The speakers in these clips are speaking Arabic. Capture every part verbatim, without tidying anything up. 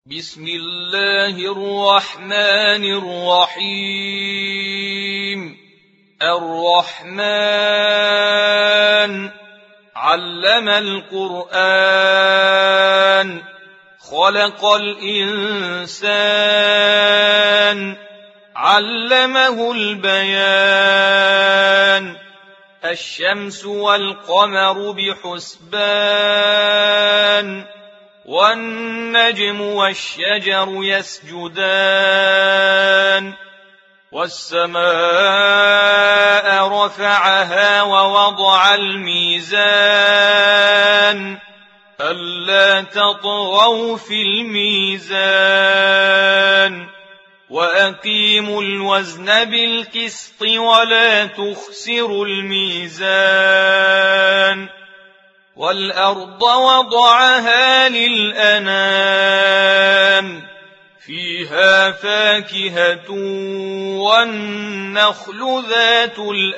بسم الله الرحمن الرحيم الرحمن علم القرآن خلق الإنسان علمه البيان الشمس والقمر بحسبان والنجم والشجر يسجدان والسماء رفعها ووضع الميزان ألا تطغوا في الميزان وأقيموا الوزن بالقسط ولا تخسروا الميزان والأرض وضعها للأنام فيها فاكهة والنخل ذات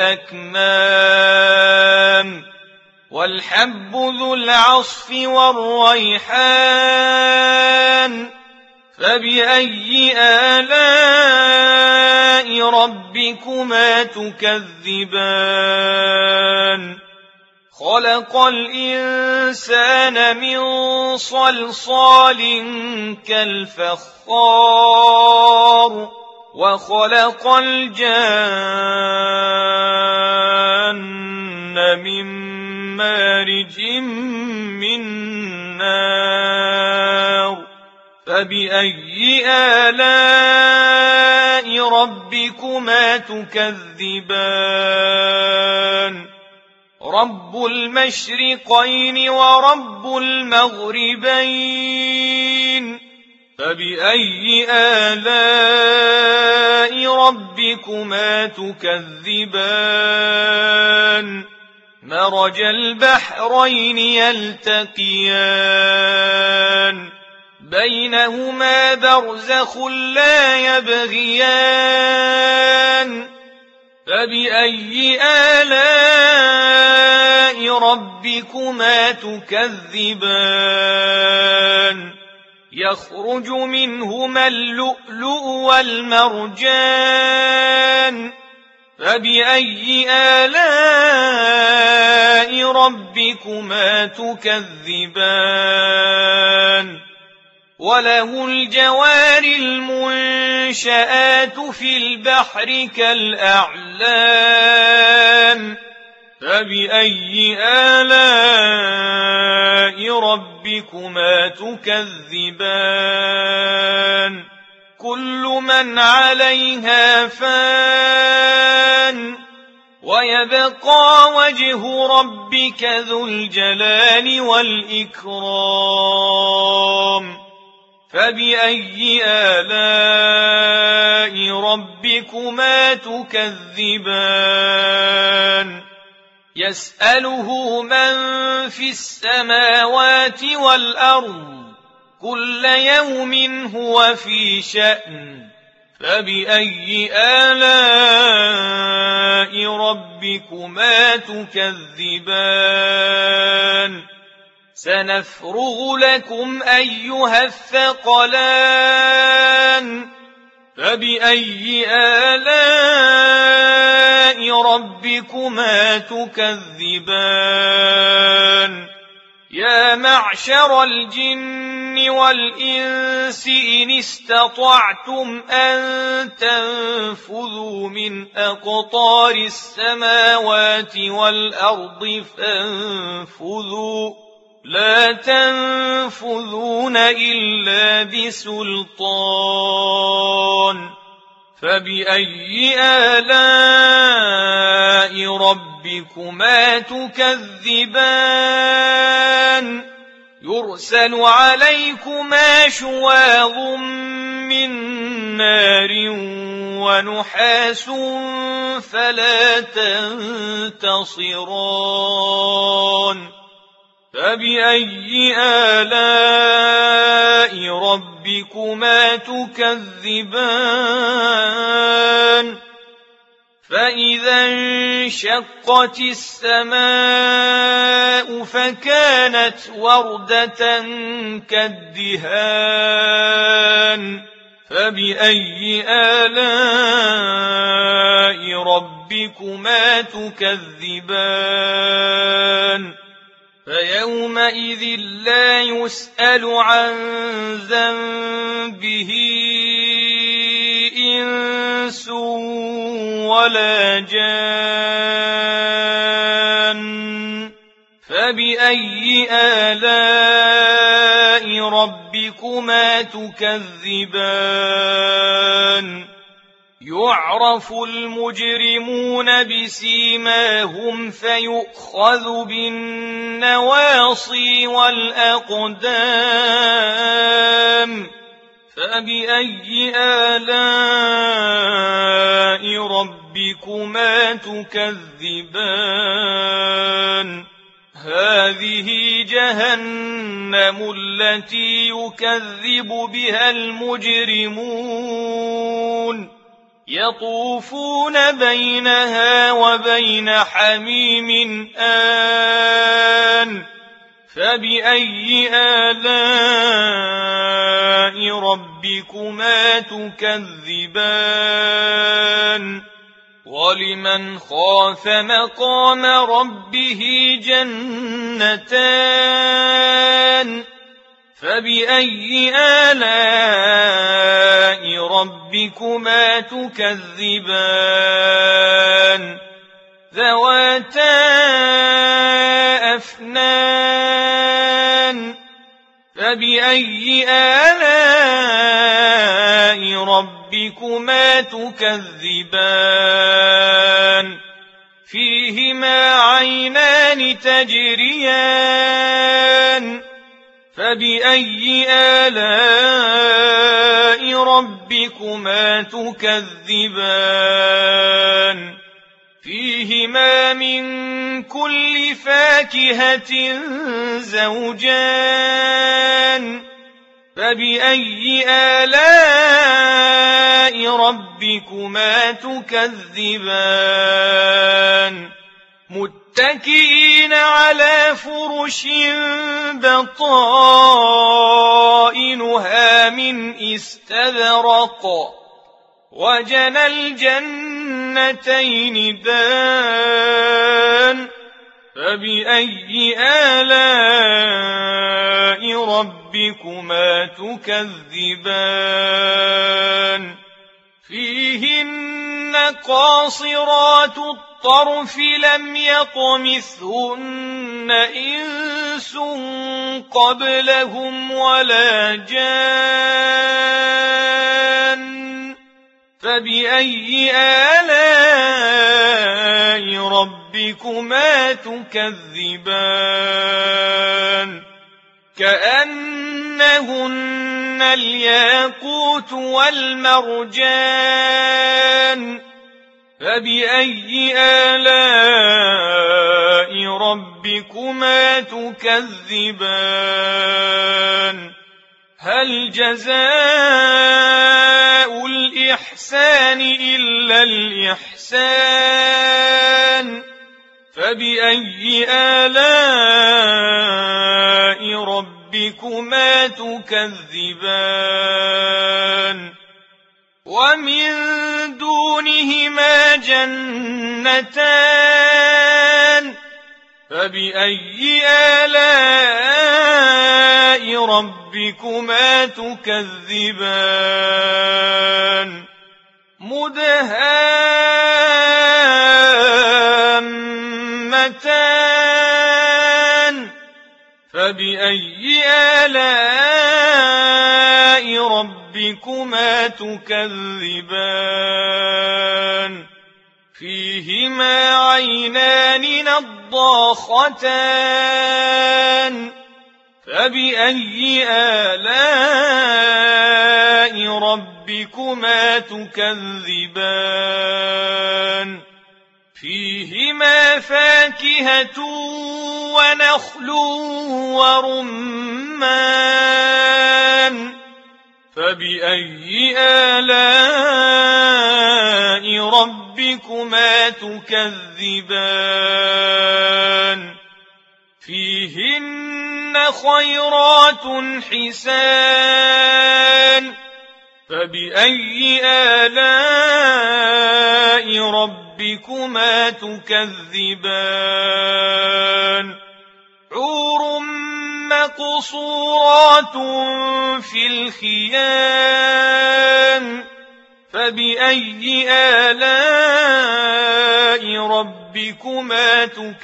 الأكمام والحب ذو العصف والريحان فبأي آلاء ربكما تكذبان خلق الإنسان من صلصال كالفخار وخلق الجان من مارج من نار فبأي آلاء ربكما تكذبان رب المشرقين ورب المغربين فبأي آلاء ربكما تكذبان مرج البحرين يلتقيان بينهما برزخ لا يبغيان فبأي آلاء ربكما تكذبان يخرج منهما اللؤلؤ والمرجان فبأي آلاء ربكما تكذبان وله الجوار المنشآت في البحر كالأعلام فبأي آلاء ربكما تكذبان كل من عليها فان ويبقى وجه ربك ذو الجلال والإكرام فبأي آلاء ربكما تكذبان يسأله من في السماوات والأرض كل يوم هو في شأن فبأي آلاء ربكما تكذبان سنفرغ لكم أيها الثقلان فبأي آلاء ربكما تكذبان يا معشر الجن والإنس إن استطعتم أن تنفذوا من أقطار السماوات والأرض فانفذوا لا تنفذون إلا بسلطان فبأي آلاء ربكما تكذبان يرسل عليكما شواظ من نار ونحاس فلا تنتصران فبأي آلاء ربكما تكذبان فإذا انشقت السماء فكانت وردة كالدهان فبأي آلاء ربكما تكذبان فيومئذ لا يسأل عن ذنبه إنس ولا جان فبأي آلاء ربكما تكذبان يعرف المجرمون بسيماهم فيؤخذ بالنواصي والأقدام فبأي آلاء ربكما تكذبان هذه جهنم التي يكذب بها المجرمون يطوفون بينها وبين حميم آن فبأي آلاء ربكما تكذبان ولمن خاف مقام ربه جنتان فبأي آلاء ربكما تكذبان ذواتا أفنان فبأي آلاء ربكما تكذبان فيهما عينان تجريان فبأي آلاء ربكما تكذبان فيهما من كل فاكهة زوجان فبأي آلاء ربكما تكذبان متكئين على فرش بطائنها من استبرق وجنى الجنتين دان فبأي آلاء ربكما تكذبان فيهن قاصرات الطرف لم يطمثهن إنس قبلهم ولا جان فبأي آلاء ربكما تكذبان كأنهن الياقوت والمرجان فبأي آلاء ربكما تكذبان هل جزاء الإحسان إلا الإحسان فبأي آلاء ربكما تكذبان ومن دونهما جنتان فبأي آلاء ربكما تكذبان مدهامتان فبأي آلاء ربكما تكذبان فيهما عينان نضاختان فبأي آلاء ربكما تكذبان فيهما فاكهة ونخل ورمان فبأي آلاء ربكما تكذبان فيهن خيرات حسان فبأي آلاء ربكما تكذبان حور مقصورات في الخيام فبأي آلاء ربكما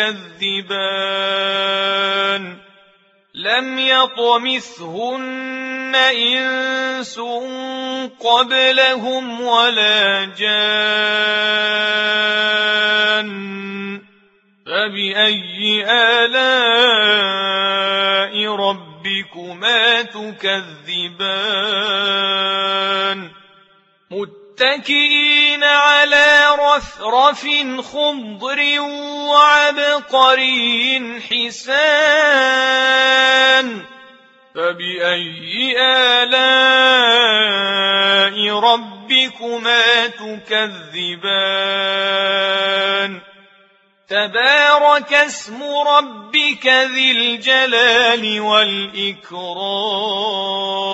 تكذبان لم يطمثهن إنس قبلهم ولا جان فبأي آلاء ربكما تكذبان متكئين على رفرف خضر وعبقري حسان فبأي آلاء ربكما تكذبان تبارك اسم ربك ذي الجلال والإكرام